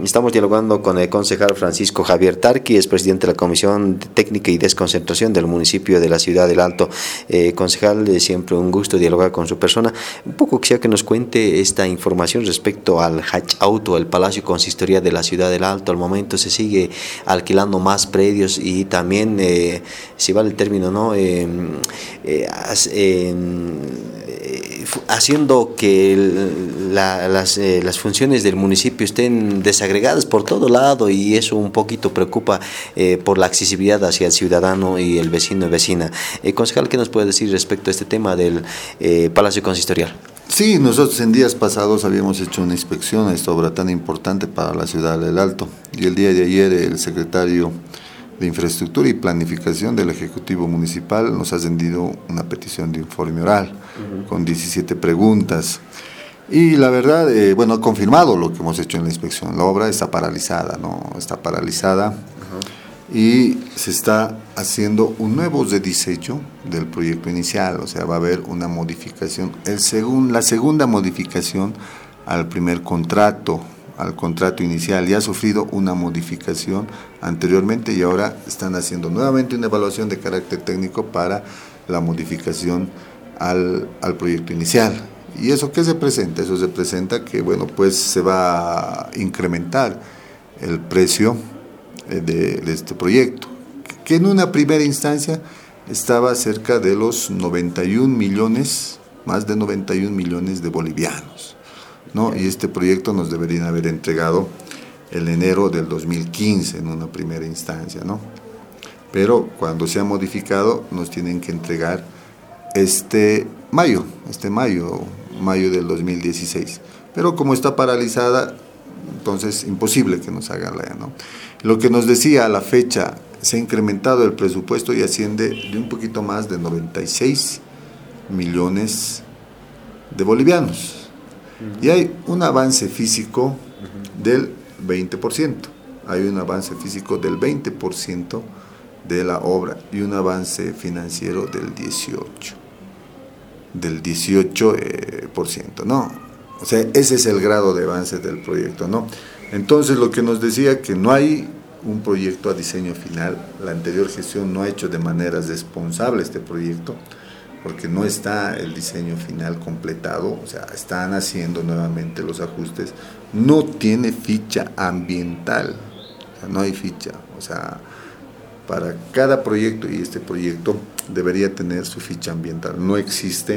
Estamos dialogando con el concejal Francisco Javier Tarqui, es presidente de la Comisión Técnica y Desconcentración del municipio de la Ciudad del Alto. Concejal, siempre un gusto dialogar con su persona. Un poco quisiera que nos cuente esta información respecto al Hach Auto, el Palacio Consistorial de la Ciudad del Alto. Al momento se sigue alquilando más predios y también, si vale el término, ¿no? Haciendo que las funciones del municipio estén desagregadas por todo lado, y eso un poquito preocupa por la accesibilidad hacia el ciudadano y el vecino y vecina. Concejal, ¿qué nos puede decir respecto a este tema del Palacio Consistorial? Sí, nosotros en días pasados habíamos hecho una inspección a esta obra tan importante para la Ciudad del Alto, y el día de ayer el secretario de Infraestructura y Planificación del Ejecutivo Municipal nos ha rendido una petición de informe oral con 17 preguntas. Y la verdad, ha confirmado lo que hemos hecho en la inspección. La obra está paralizada, ¿no? Está paralizada y se está haciendo un nuevo rediseño del proyecto inicial. O sea, va a haber una modificación, la segunda modificación al primer contrato, al contrato inicial. Ya ha sufrido una modificación anteriormente y ahora están haciendo nuevamente una evaluación de carácter técnico para la modificación al proyecto inicial. ¿Y eso qué se presenta? Eso se presenta que, se va a incrementar el precio de este proyecto, que en una primera instancia estaba cerca de los 91 millones, más de 91 millones de bolivianos, ¿no? Y este proyecto nos deberían haber entregado en enero del 2015 en una primera instancia, ¿no? Pero cuando se ha modificado nos tienen que entregar mayo del 2016. Pero como está paralizada, entonces imposible que nos hagan ¿no? Lo que nos decía a la fecha, se ha incrementado el presupuesto y asciende de un poquito más de 96 millones de bolivianos. Y hay un avance físico del 20%. Hay un avance físico del 20% de la obra y un avance financiero del 18%, ¿no? O sea, ese es el grado de avance del proyecto, ¿no? Entonces, lo que nos decía que no hay un proyecto a diseño final. La anterior gestión no ha hecho de manera responsable este proyecto, porque no está el diseño final completado, o sea, están haciendo nuevamente los ajustes. No tiene ficha ambiental, o sea, no hay ficha, o sea, para cada proyecto, y este proyecto debería tener su ficha ambiental, no existe.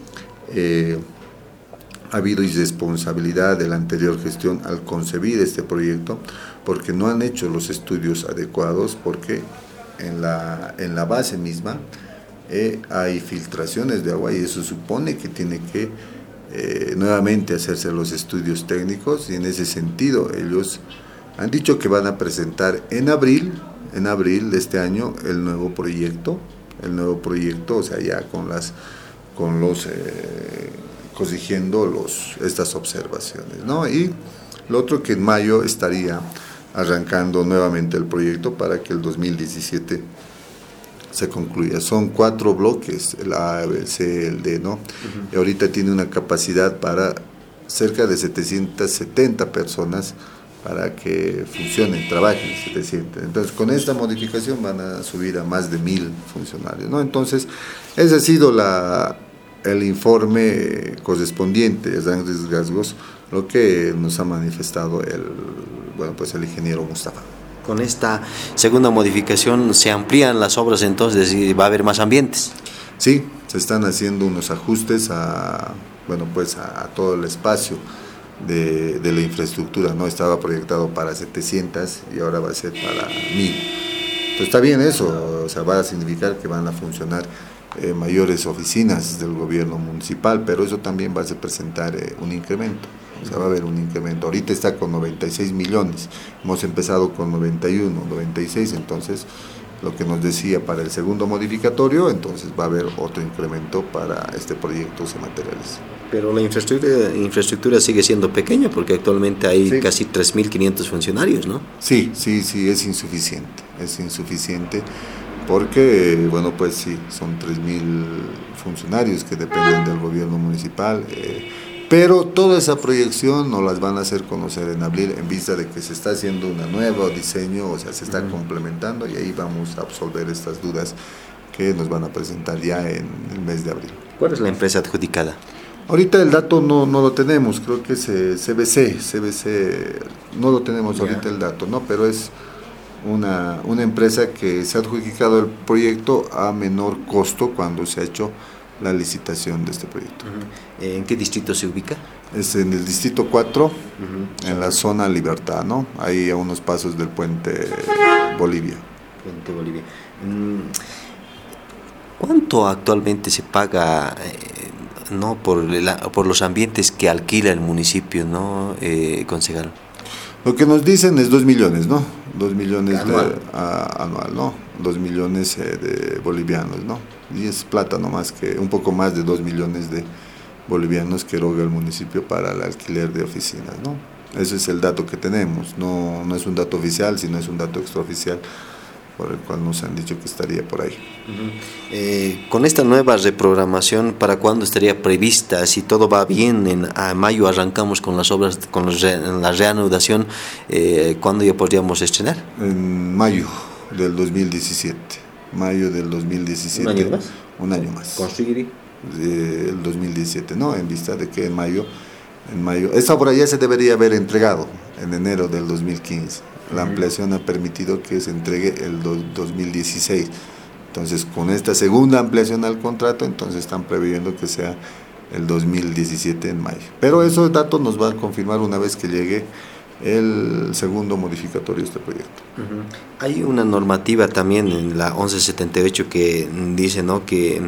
Ha habido irresponsabilidad de la anterior gestión al concebir este proyecto, porque no han hecho los estudios adecuados, porque en la base misma hay filtraciones de agua y eso supone que tiene que nuevamente hacerse los estudios técnicos, y en ese sentido ellos han dicho que van a presentar en abril de este año el nuevo proyecto, o sea, ya corrigiendo estas observaciones, ¿no? Y lo otro, que en mayo estaría arrancando nuevamente el proyecto para que el 2017 se concluya. Son 4 bloques, el A, el C, el D, ¿no? Y ahorita tiene una capacidad para cerca de 770 personas para que funcionen, trabajen 700. Entonces, con esta modificación van a subir a más de 1,000 funcionarios, ¿no? Entonces, ese ha sido el informe correspondiente a grandes rasgos, lo que nos ha manifestado el ingeniero Mustafa. Con esta segunda modificación se amplían las obras, entonces, y va a haber más ambientes. Sí, se están haciendo unos ajustes a todo el espacio de la infraestructura, ¿no? Estaba proyectado para 700 y ahora va a ser para 1,000. Entonces está bien eso, o sea, va a significar que van a funcionar mayores oficinas del gobierno municipal, pero eso también va a presentar un incremento. O sea, va a haber un incremento. Ahorita está con 96 millones, hemos empezado con 91, 96, entonces lo que nos decía para el segundo modificatorio, entonces va a haber otro incremento para este proyecto se materialice. Pero la infraestructura sigue siendo pequeña, porque actualmente hay casi 3.500 funcionarios, ¿no? Sí, es insuficiente, porque, son 3.000 funcionarios que dependen del gobierno municipal. Pero toda esa proyección nos las van a hacer conocer en abril, en vista de que se está haciendo un nuevo diseño, o sea, se está complementando, y ahí vamos a absolver estas dudas que nos van a presentar ya en el mes de abril. ¿Cuál es la empresa adjudicada? Ahorita el dato no lo tenemos, creo que es CBC, no lo tenemos ahorita el dato, ¿no? Pero es una empresa que se ha adjudicado el proyecto a menor costo cuando se ha hecho la licitación de este proyecto. ¿En qué distrito se ubica? Es en el distrito 4, en la zona Libertad, ¿no? Ahí a unos pasos del puente Bolivia. Puente Bolivia. ¿Cuánto actualmente se paga no por los ambientes que alquila el municipio, no, concejal? Lo que nos dicen es 2 millones, ¿no? 2 millones anual, ¿no? 2 millones de bolivianos, ¿no? Y es plata nomás, que un poco más de 2 millones de bolivianos que eroga el municipio para el alquiler de oficinas, ¿no? Ese es el dato que tenemos, no es un dato oficial, sino es un dato extraoficial, por el cual nos han dicho que estaría por ahí. Con esta nueva reprogramación, ¿para cuándo estaría prevista? Si todo va bien, a mayo arrancamos con las obras, la reanudación, ¿cuándo ya podríamos estrenar? En mayo del 2017. Mayo del 2017. ¿Un año más? Un año más. ¿Construir? El 2017, ¿no? En vista de que en mayo, esta obra ya se debería haber entregado en enero del 2015. La ampliación ha permitido que se entregue el 2016. Entonces, con esta segunda ampliación al contrato, entonces están previendo que sea el 2017 en mayo. Pero esos datos nos va a confirmar una vez que llegue el segundo modificatorio de este proyecto. Hay una normativa también en la 1178 que dice, ¿no?, que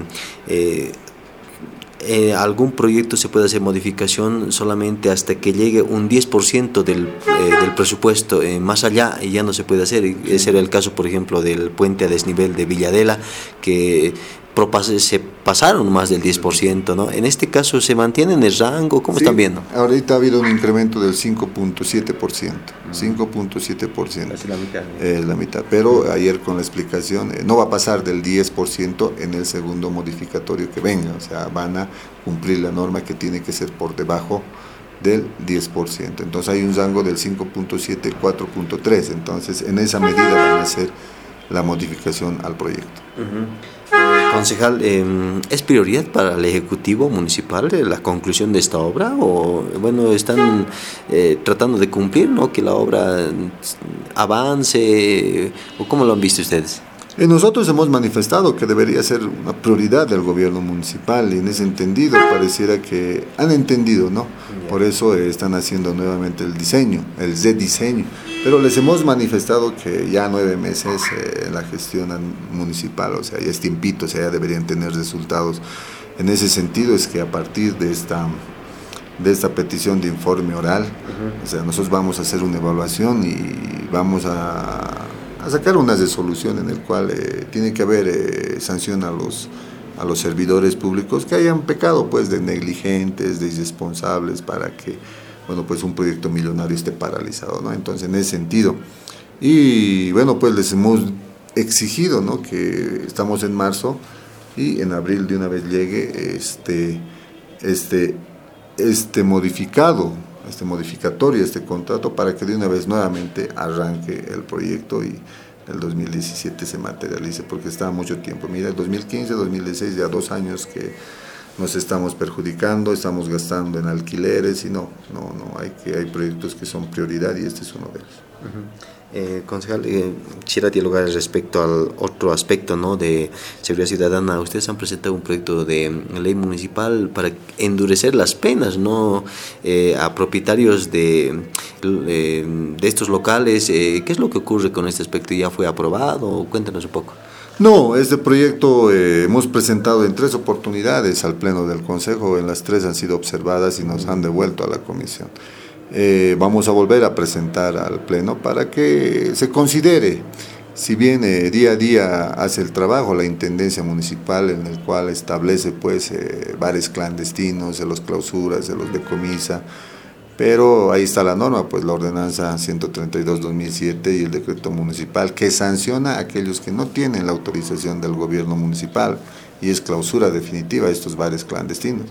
algún proyecto se puede hacer modificación solamente hasta que llegue un 10% del presupuesto, más allá ya no se puede hacer. Ese era el caso, por ejemplo, del puente a desnivel de Villadela, que se pasaron más del 10%, ¿no? En este caso, ¿se mantiene en el rango? ¿Cómo están viendo? Ahorita ha habido un incremento del 5.7%. 5.7%. Es la mitad. La mitad. Pero ayer con la explicación, no va a pasar del 10% en el segundo modificatorio que venga. O sea, van a cumplir la norma que tiene que ser por debajo del 10%. Entonces hay un rango del 5.7, 4.3. Entonces, en esa medida van a hacer la modificación al proyecto. Concejal, ¿es prioridad para el Ejecutivo Municipal la conclusión de esta obra? ¿O bueno, están tratando de cumplir, ¿no?, que la obra avance? ¿O cómo lo han visto ustedes? Nosotros hemos manifestado que debería ser una prioridad del gobierno municipal, y en ese entendido pareciera que han entendido, ¿no? Por eso están haciendo nuevamente el diseño, el rediseño. Pero les hemos manifestado que ya 9 meses la gestión municipal, o sea, ya es tiempito, o sea, ya deberían tener resultados. En ese sentido es que a partir de esta petición de informe oral, o sea, nosotros vamos a hacer una evaluación y vamos a sacar una resolución en el cual tiene que haber sanción a los servidores públicos que hayan pecado, pues, de negligentes, de irresponsables, para que, bueno, pues un proyecto millonario esté paralizado, ¿no? Entonces, en ese sentido, y bueno, pues les hemos exigido, ¿no?, que estamos en marzo y en abril de una vez llegue este modificatorio, este contrato, para que de una vez nuevamente arranque el proyecto y el 2017 se materialice, porque está mucho tiempo. Mira, el 2015, 2016, ya 2 años que nos estamos perjudicando, estamos gastando en alquileres, y no, hay proyectos que son prioridad, y este es uno de ellos. Concejal, quisiera dialogar respecto al otro aspecto, ¿no?, de seguridad ciudadana. Ustedes han presentado un proyecto de ley municipal para endurecer las penas, ¿no?, a propietarios de estos locales. ¿Qué es lo que ocurre con este aspecto? ¿Ya fue aprobado? Cuéntanos un poco. No, este proyecto hemos presentado en 3 oportunidades al Pleno del Consejo. En las 3 han sido observadas y nos han devuelto a la comisión. Vamos a volver a presentar al Pleno para que se considere, si bien día a día hace el trabajo la Intendencia Municipal, en el cual establece, pues, bares clandestinos, se los clausura, se los decomisa, pero ahí está la norma, pues la ordenanza 132/2007 y el decreto municipal que sanciona a aquellos que no tienen la autorización del gobierno municipal, y es clausura definitiva a estos bares clandestinos.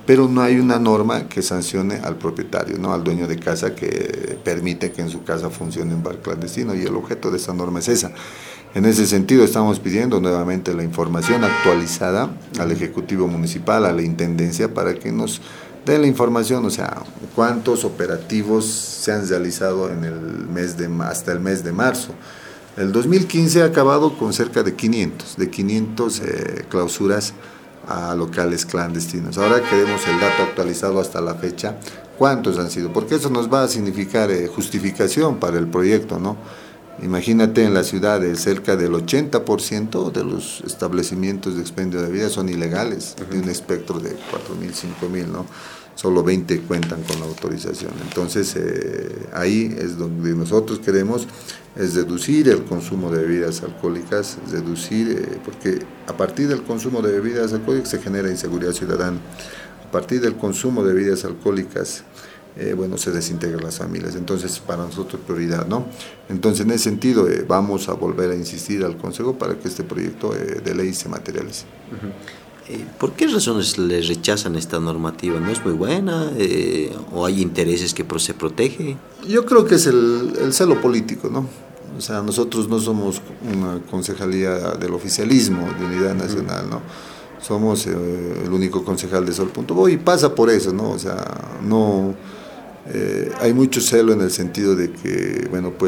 pero no hay una norma que sancione al propietario, ¿no? Al dueño de casa, que permite que en su casa funcione un bar clandestino, y el objeto de esta norma es esa. En ese sentido estamos pidiendo nuevamente la información actualizada al Ejecutivo Municipal, a la Intendencia, para que nos den la información, o sea, cuántos operativos se han realizado en el hasta el mes de marzo. El 2015 ha acabado con cerca de 500 clausuras a locales clandestinos. Ahora queremos el dato actualizado hasta la fecha, cuántos han sido, porque eso nos va a significar justificación para el proyecto, ¿no? Imagínate, en la ciudad cerca del 80% de los establecimientos de expendio de bebidas son ilegales, de un espectro de 4.000, 5.000, ¿no? Solo 20 cuentan con la autorización. Entonces, ahí es donde nosotros queremos es reducir el consumo de bebidas alcohólicas, porque a partir del consumo de bebidas alcohólicas se genera inseguridad ciudadana. A partir del consumo de bebidas alcohólicas, se desintegran las familias. Entonces, para nosotros prioridad, ¿no? Entonces, en ese sentido, vamos a volver a insistir al Consejo para que este proyecto de ley se materialice. ¿Por qué razones le rechazan esta normativa? ¿No es muy buena? ¿O hay intereses que se protege? Yo creo que es el celo político, ¿no? O sea, nosotros no somos una concejalía del oficialismo, de Unidad Nacional, ¿no? Somos el único concejal de Sol.bo, y pasa por eso, ¿no? O sea, no hay mucho celo en el sentido de que,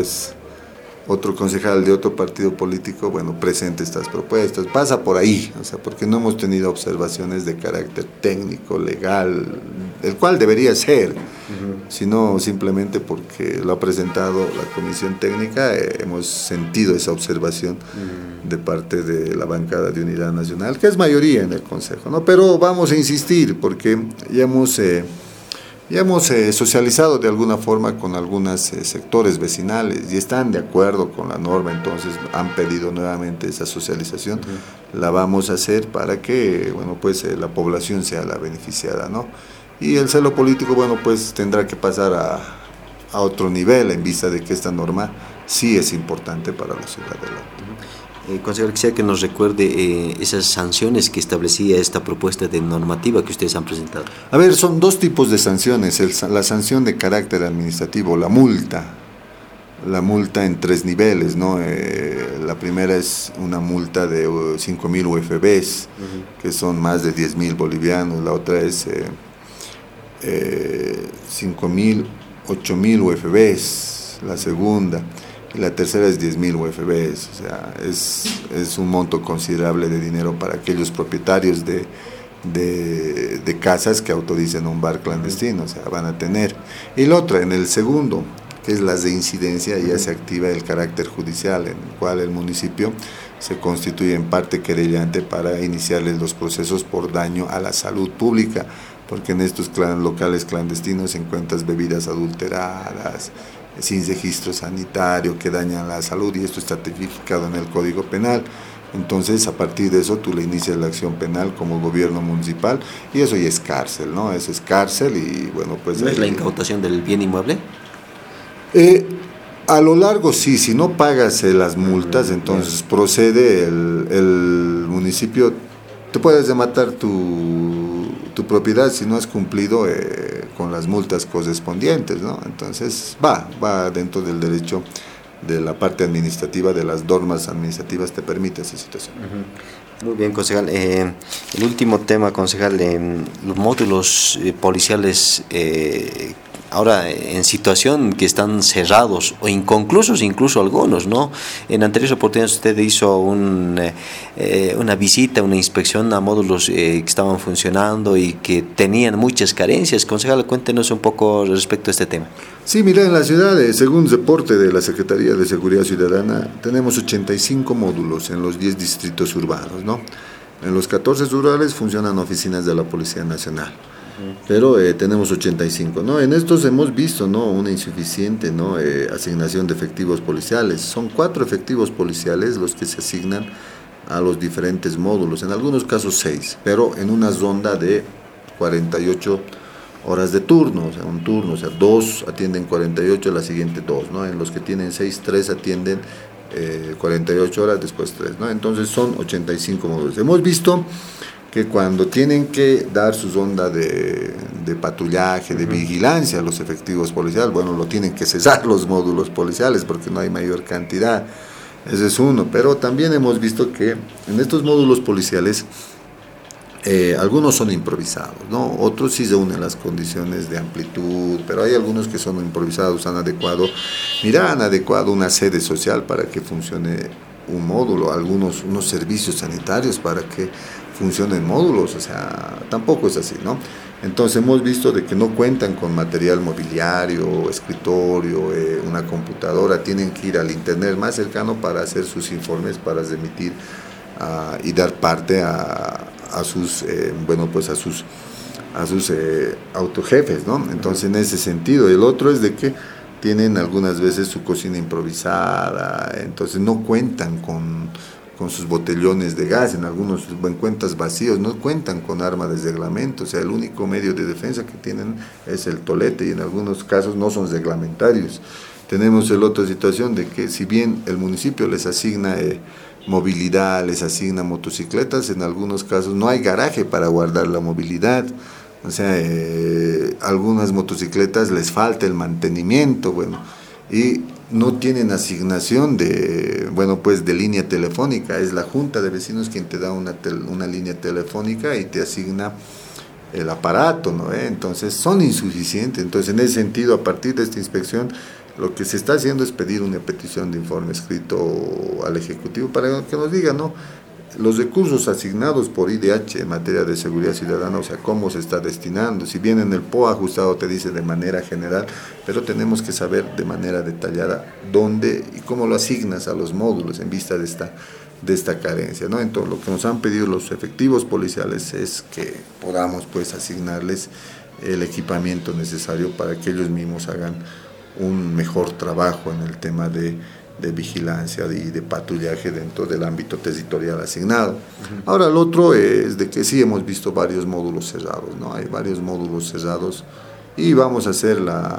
otro concejal de otro partido político, presente estas propuestas, pasa por ahí, o sea, porque no hemos tenido observaciones de carácter técnico, legal, el cual debería ser, sino simplemente porque lo ha presentado la comisión técnica, hemos sentido esa observación de parte de la bancada de Unidad Nacional, que es mayoría en el Consejo, ¿no? Pero vamos a insistir, porque ya hemos socializado de alguna forma con algunos sectores vecinales y están de acuerdo con la norma, entonces han pedido nuevamente esa socialización. La vamos a hacer para que la población sea la beneficiada, ¿no? Y el celo político tendrá que pasar a otro nivel, en vista de que esta norma sí es importante para la ciudad de Alto. Consejero, quisiera que nos recuerde esas sanciones que establecía esta propuesta de normativa que ustedes han presentado. A ver, son dos tipos de sanciones. La sanción de carácter administrativo, la multa en 3 niveles, ¿no? La primera es una multa de 5.000 UFBs, que son más de 10.000 bolivianos. La otra es 5.000, 8.000 UFBs, la segunda. Y la tercera es 10.000 UFBs, o sea, es un monto considerable de dinero para aquellos propietarios de casas que autoricen un bar clandestino, o sea, van a tener. Y la otra, en el segundo, que es la reincidencia, ya se activa el carácter judicial, en el cual el municipio se constituye en parte querellante para iniciarles los procesos por daño a la salud pública, porque en estos locales clandestinos se encuentran bebidas adulteradas, sin registro sanitario, que dañan la salud, y esto está tipificado en el Código Penal. Entonces, a partir de eso, tú le inicias la acción penal como gobierno municipal, y eso ya es cárcel, ¿no? Eso es cárcel, y ¿No es la incautación del bien inmueble? A lo largo sí, si no pagas las multas, entonces procede el municipio, te puedes rematar tu propiedad si no has cumplido con las multas correspondientes, ¿no? Entonces va dentro del derecho de la parte administrativa, de las normas administrativas, te permite esa situación. Muy bien, concejal. El último tema, concejal, los módulos policiales ahora en situación que están cerrados o inconclusos, incluso algunos, ¿no? En anteriores oportunidades usted hizo una visita, una inspección a módulos que estaban funcionando y que tenían muchas carencias. Concejal, cuéntenos un poco respecto a este tema. Sí, mira, en la ciudad, según reporte de la Secretaría de Seguridad Ciudadana, tenemos 85 módulos en los 10 distritos urbanos, ¿no? En los 14 rurales funcionan oficinas de la Policía Nacional. Pero tenemos 85, ¿no? En estos hemos visto, ¿no?, una insuficiente, ¿no?, asignación de efectivos policiales. Son 4 efectivos policiales los que se asignan a los diferentes módulos, en algunos casos 6, pero en una ronda de 48 horas de turno, o sea, un turno, o sea, 2 atienden 48, la siguiente 2, ¿no? En los que tienen 6, 3 atienden 48 horas, después 3, ¿no? Entonces son 85 módulos. Hemos visto que cuando tienen que dar su ronda de patrullaje, de vigilancia a los efectivos policiales, bueno, lo tienen que cesar los módulos policiales porque no hay mayor cantidad. Ese es uno, pero también hemos visto que en estos módulos policiales algunos son improvisados, ¿no? Otros sí se unen las condiciones de amplitud, pero hay algunos que son improvisados, han adecuado una sede social para que funcione un módulo, unos servicios sanitarios para que funcionen módulos, o sea, tampoco es así, ¿no? Entonces hemos visto de que no cuentan con material mobiliario, escritorio, una computadora, tienen que ir al internet más cercano para hacer sus informes, para remitir y dar parte a sus autojefes, ¿no? Entonces en ese sentido. El otro es de que tienen algunas veces su cocina improvisada, entonces no cuentan con sus botellones de gas, en algunos encuentras vacíos, no cuentan con arma de reglamento, o sea, el único medio de defensa que tienen es el tolete y en algunos casos no son reglamentarios. Tenemos la otra situación de que si bien el municipio les asigna movilidad, les asigna motocicletas, en algunos casos no hay garaje para guardar la movilidad, o sea, algunas motocicletas les falta el mantenimiento, bueno, y no tienen asignación de línea telefónica, es la junta de vecinos quien te da una línea telefónica y te asigna el aparato, ¿no? Entonces son insuficientes. Entonces en ese sentido, a partir de esta inspección, lo que se está haciendo es pedir una petición de informe escrito al Ejecutivo para que nos diga, ¿no?, los recursos asignados por IDH en materia de seguridad ciudadana, o sea, cómo se está destinando. Si bien en el PO ajustado te dice de manera general, pero tenemos que saber de manera detallada dónde y cómo lo asignas a los módulos en vista de esta carencia, ¿no? Entonces, lo que nos han pedido los efectivos policiales es que podamos, pues, asignarles el equipamiento necesario para que ellos mismos hagan un mejor trabajo en el tema de vigilancia y de patrullaje dentro del ámbito territorial asignado. Ahora, el otro es de que sí hemos visto varios módulos cerrados, ¿no? Hay varios módulos cerrados y vamos a hacer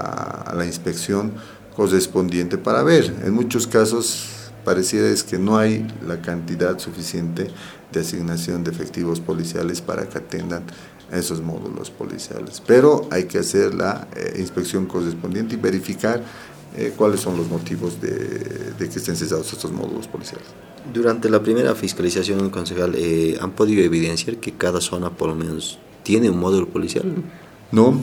la inspección correspondiente para ver. En muchos casos pareciera es que no hay la cantidad suficiente de asignación de efectivos policiales para que atendan esos módulos policiales, pero hay que hacer la inspección correspondiente y verificar cuáles son los motivos de que estén cesados estos módulos policiales. Durante la primera fiscalización, concejal, ¿han podido evidenciar que cada zona por lo menos tiene un módulo policial? No.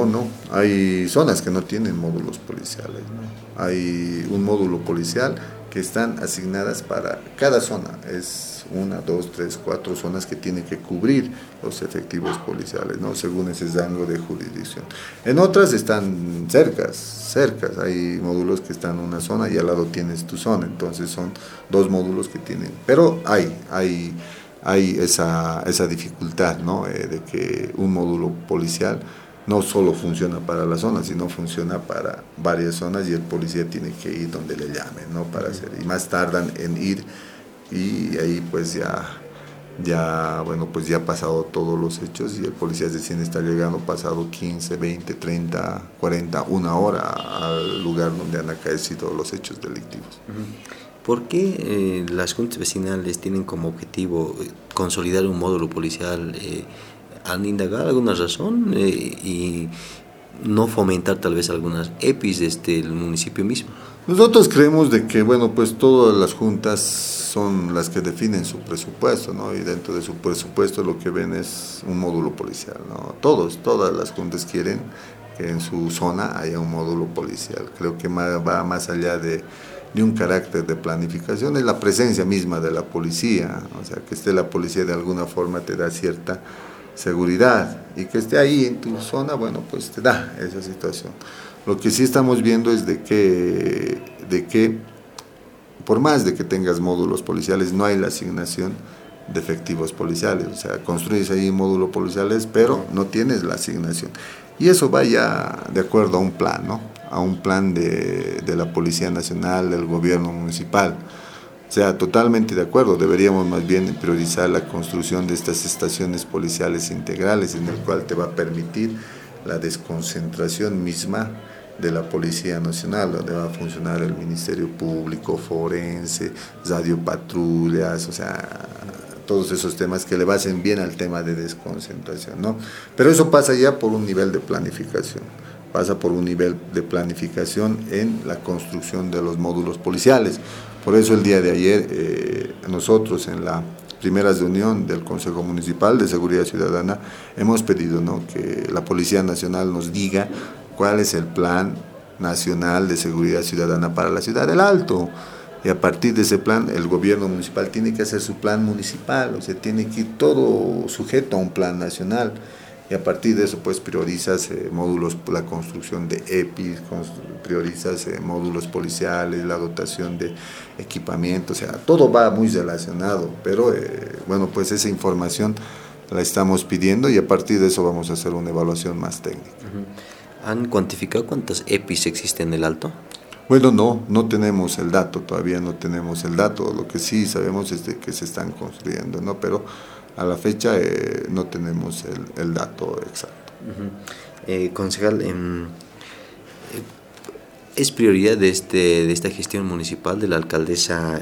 Hay zonas que no tienen módulos policiales, ¿no? Hay un módulo policial que están asignadas para cada zona. Es 1, 2, 3, 4 zonas que tienen que cubrir los efectivos policiales, ¿no?, según ese rango de jurisdicción. En otras están cercas. Hay módulos que están en una zona y al lado tienes tu zona. Entonces son 2 módulos que tienen. Pero hay esa dificultad, ¿no?, de que un módulo policial no solo funciona para la zona, sino funciona para varias zonas y el policía tiene que ir donde le llamen, ¿no?, para hacer, y más tardan en ir y ahí pues ya ha pasado todos los hechos y el policía recién está llegando pasado 15, 20, 30, 40, 1 hora al lugar donde han acaecido los hechos delictivos. ¿Por qué las juntas vecinales tienen como objetivo consolidar un módulo policial? ¿Han indagado alguna razón y no fomentar tal vez algunas EPIs desde el municipio mismo? Nosotros creemos de que, pues todas las juntas son las que definen su presupuesto, ¿no? Y dentro de su presupuesto lo que ven es un módulo policial, ¿no? Todas las juntas quieren que en su zona haya un módulo policial. Creo que va más allá de un carácter de planificación, es la presencia misma de la policía, o sea, que esté la policía de alguna forma te da cierta seguridad y que esté ahí en tu zona, pues te da esa situación. Lo que sí estamos viendo es de que por más de que tengas módulos policiales, no hay la asignación de efectivos policiales, o sea, construyes ahí módulos policiales, pero no tienes la asignación. Y eso va ya de acuerdo a un plan, ¿no?, a un plan de la Policía Nacional, del gobierno municipal. O sea, totalmente de acuerdo, deberíamos más bien priorizar la construcción de estas estaciones policiales integrales, en el cual te va a permitir la desconcentración misma de la Policía Nacional, donde va a funcionar el Ministerio Público, Forense, radiopatrullas, o sea, todos esos temas que le basen bien al tema de desconcentración, ¿no? Pero eso pasa ya por un nivel de planificación, pasa por un nivel de planificación en la construcción de los módulos policiales. Por eso el día de ayer nosotros en la primera reunión del Consejo Municipal de Seguridad Ciudadana hemos pedido, ¿no?, que la Policía Nacional nos diga cuál es el plan nacional de seguridad ciudadana para la ciudad del Alto. Y a partir de ese plan, el gobierno municipal tiene que hacer su plan municipal, o sea, tiene que ir todo sujeto a un plan nacional. Y a partir de eso, pues, priorizas módulos, la construcción de EPIs, priorizas módulos policiales, la dotación de equipamiento, o sea, todo va muy relacionado, pero, bueno, pues esa información la estamos pidiendo y a partir de eso vamos a hacer una evaluación más técnica. ¿Han cuantificado cuántas EPIs existen en el Alto? Bueno, no tenemos el dato, todavía no tenemos el dato, lo que sí sabemos es de que se están construyendo, ¿no? Pero a la fecha no tenemos el dato exacto. Concejal, ¿es prioridad de esta gestión municipal de la alcaldesa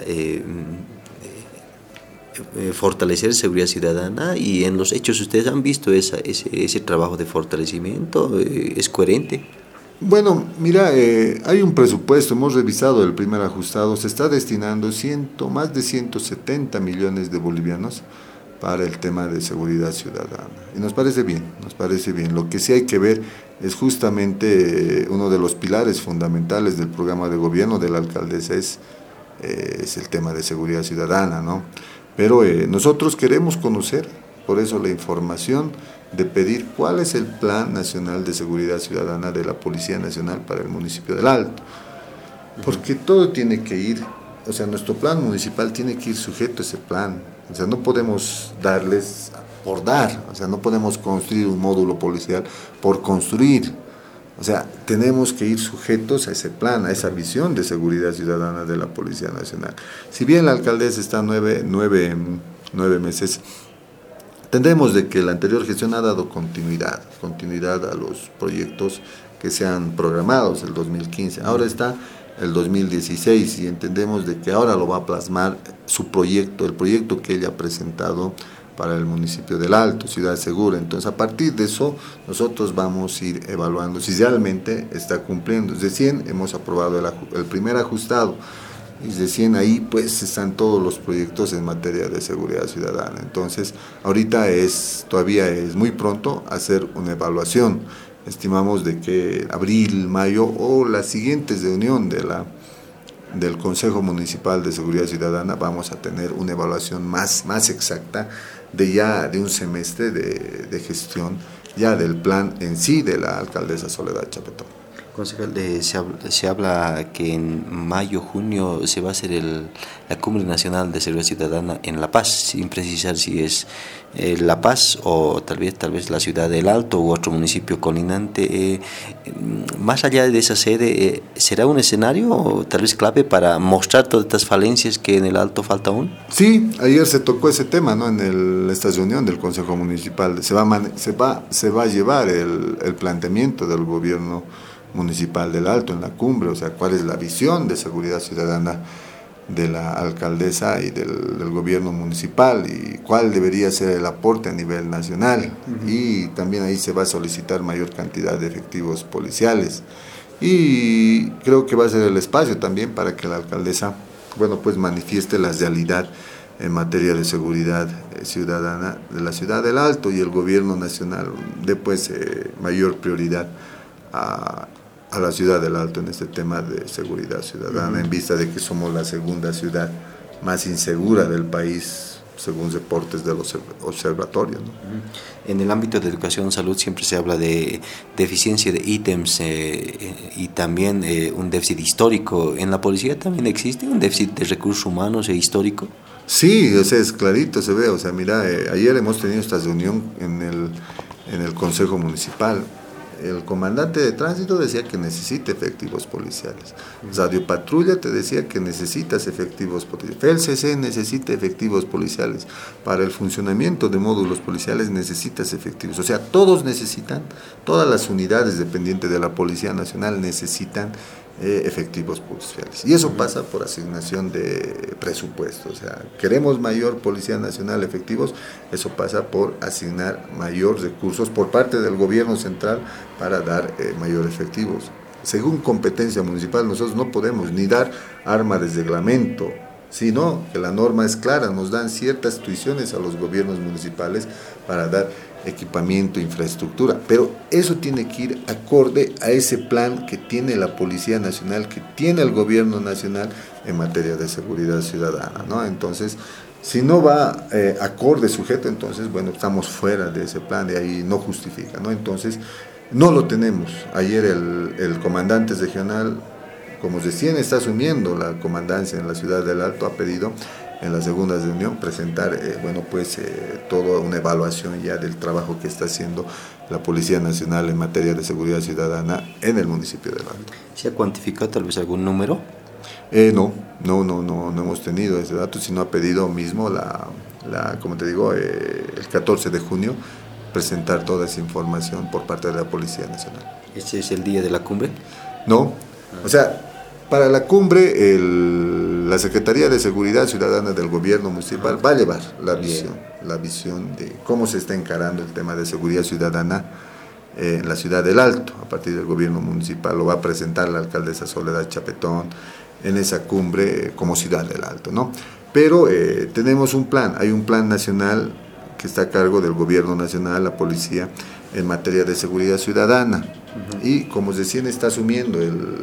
fortalecer seguridad ciudadana? Y en los hechos, ¿ustedes han visto ese trabajo de fortalecimiento? ¿Es coherente? Bueno, mira, hay un presupuesto, hemos revisado el primer ajustado, se está destinando más de 170 millones de bolivianos para el tema de seguridad ciudadana. Y nos parece bien. Lo que sí hay que ver es justamente uno de los pilares fundamentales del programa de gobierno de la alcaldesa es el tema de seguridad ciudadana, ¿no? Pero nosotros queremos conocer, por eso la información de pedir cuál es el Plan Nacional de Seguridad Ciudadana de la Policía Nacional para el municipio del Alto. Porque todo tiene que ir, o sea, nuestro plan municipal tiene que ir sujeto a ese plan. O sea, no podemos darles por dar, o sea, no podemos construir un módulo policial por construir. O sea, tenemos que ir sujetos a ese plan, a esa visión de seguridad ciudadana de la Policía Nacional. Si bien la alcaldesa está nueve meses, entendemos de que la anterior gestión ha dado continuidad a los proyectos que se han programado, el 2015. Ahora está el 2016 y entendemos de que ahora lo va a plasmar su proyecto, el proyecto que ella ha presentado para el municipio del Alto, Ciudad Segura. Entonces, a partir de eso, nosotros vamos a ir evaluando si realmente está cumpliendo. Recién hemos aprobado el primer ajustado y recién ahí pues están todos los proyectos en materia de seguridad ciudadana. Entonces, ahorita todavía es muy pronto hacer una evaluación. Estimamos de que abril, mayo o la siguiente reunión del Consejo Municipal de Seguridad Ciudadana vamos a tener una evaluación más exacta de un semestre de gestión ya del plan en sí de la alcaldesa Soledad Chapetón. Concejal, se habla que en mayo, junio se va a hacer la Cumbre Nacional de Seguridad Ciudadana en La Paz, sin precisar si es La Paz o tal vez la ciudad del Alto u otro municipio colindante. Más allá de esa sede, ¿será un escenario tal vez clave para mostrar todas estas falencias que en el Alto falta aún? Sí, ayer se tocó ese tema, ¿no? En esta reunión del Consejo Municipal se va a llevar el planteamiento del gobierno municipal del Alto en la cumbre, o sea, cuál es la visión de seguridad ciudadana de la alcaldesa y del gobierno municipal y cuál debería ser el aporte a nivel nacional. Y también ahí se va a solicitar mayor cantidad de efectivos policiales y creo que va a ser el espacio también para que la alcaldesa, bueno, pues manifieste la realidad en materia de seguridad ciudadana de la ciudad del Alto y el gobierno nacional dé pues mayor prioridad a la ciudad del Alto en este tema de seguridad ciudadana, en vista de que somos la segunda ciudad más insegura del país, según reportes de los observatorios, ¿no? En el ámbito de educación y salud siempre se habla de deficiencia de ítems y también un déficit histórico. ¿En la policía también existe un déficit de recursos humanos e histórico? Sí, o sea, es clarito, se ve. O sea, mira, ayer hemos tenido esta reunión en el Consejo Municipal. El comandante de tránsito decía que necesita efectivos policiales. Radio Patrulla te decía que necesitas efectivos policiales. FELCC necesita efectivos policiales. Para el funcionamiento de módulos policiales necesitas efectivos. O sea, todas las unidades dependientes de la Policía Nacional necesitan efectivos policiales. Y eso pasa por asignación de presupuesto. O sea, queremos mayor Policía Nacional efectivos, eso pasa por asignar mayor recursos por parte del gobierno central para dar mayor efectivos. Según competencia municipal, nosotros no podemos ni dar arma de reglamento, sino que la norma es clara, nos dan ciertas tuiciones a los gobiernos municipales para dar equipamiento, infraestructura, pero eso tiene que ir acorde a ese plan que tiene la Policía Nacional, que tiene el gobierno nacional en materia de seguridad ciudadana, ¿no? Entonces, si no va acorde sujeto, entonces, bueno, estamos fuera de ese plan y ahí no justifica, ¿no? Entonces, no lo tenemos. Ayer el comandante regional, como recién está asumiendo la comandancia en la ciudad del Alto, ha pedido en la segunda reunión presentar toda una evaluación ya del trabajo que está haciendo la Policía Nacional en materia de seguridad ciudadana en el municipio del Alto. ¿Se ha cuantificado tal vez algún número? No hemos tenido ese dato, sino ha pedido mismo como te digo, el 14 de junio presentar toda esa información por parte de la Policía Nacional. ¿Este es el día de la cumbre? No, o sea, para la cumbre la Secretaría de Seguridad Ciudadana del Gobierno Municipal va a llevar la visión de cómo se está encarando el tema de seguridad ciudadana en la ciudad del Alto. A partir del Gobierno Municipal lo va a presentar la alcaldesa Soledad Chapetón en esa cumbre como ciudad del Alto, ¿no? Pero tenemos un plan, hay un plan nacional que está a cargo del Gobierno Nacional, la Policía, en materia de seguridad ciudadana. Y como recién está asumiendo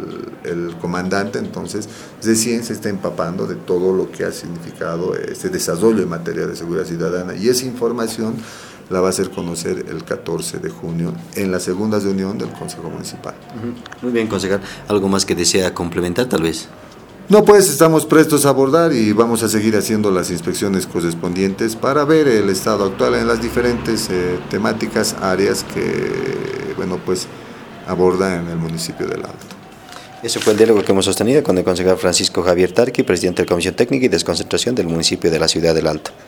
el comandante, entonces recién se está empapando de todo lo que ha significado este desarrollo en materia de seguridad ciudadana, y esa información la va a hacer conocer el 14 de junio en la segunda reunión del Consejo Municipal. Muy bien, concejal. ¿Algo más que desea complementar tal vez? No, pues estamos prestos a abordar y vamos a seguir haciendo las inspecciones correspondientes para ver el estado actual en las diferentes temáticas, áreas que, aborda en el municipio del Alto. Ese fue el diálogo que hemos sostenido con el concejal Francisco Javier Tarqui, presidente de la Comisión Técnica y Desconcentración del municipio de la Ciudad del Alto.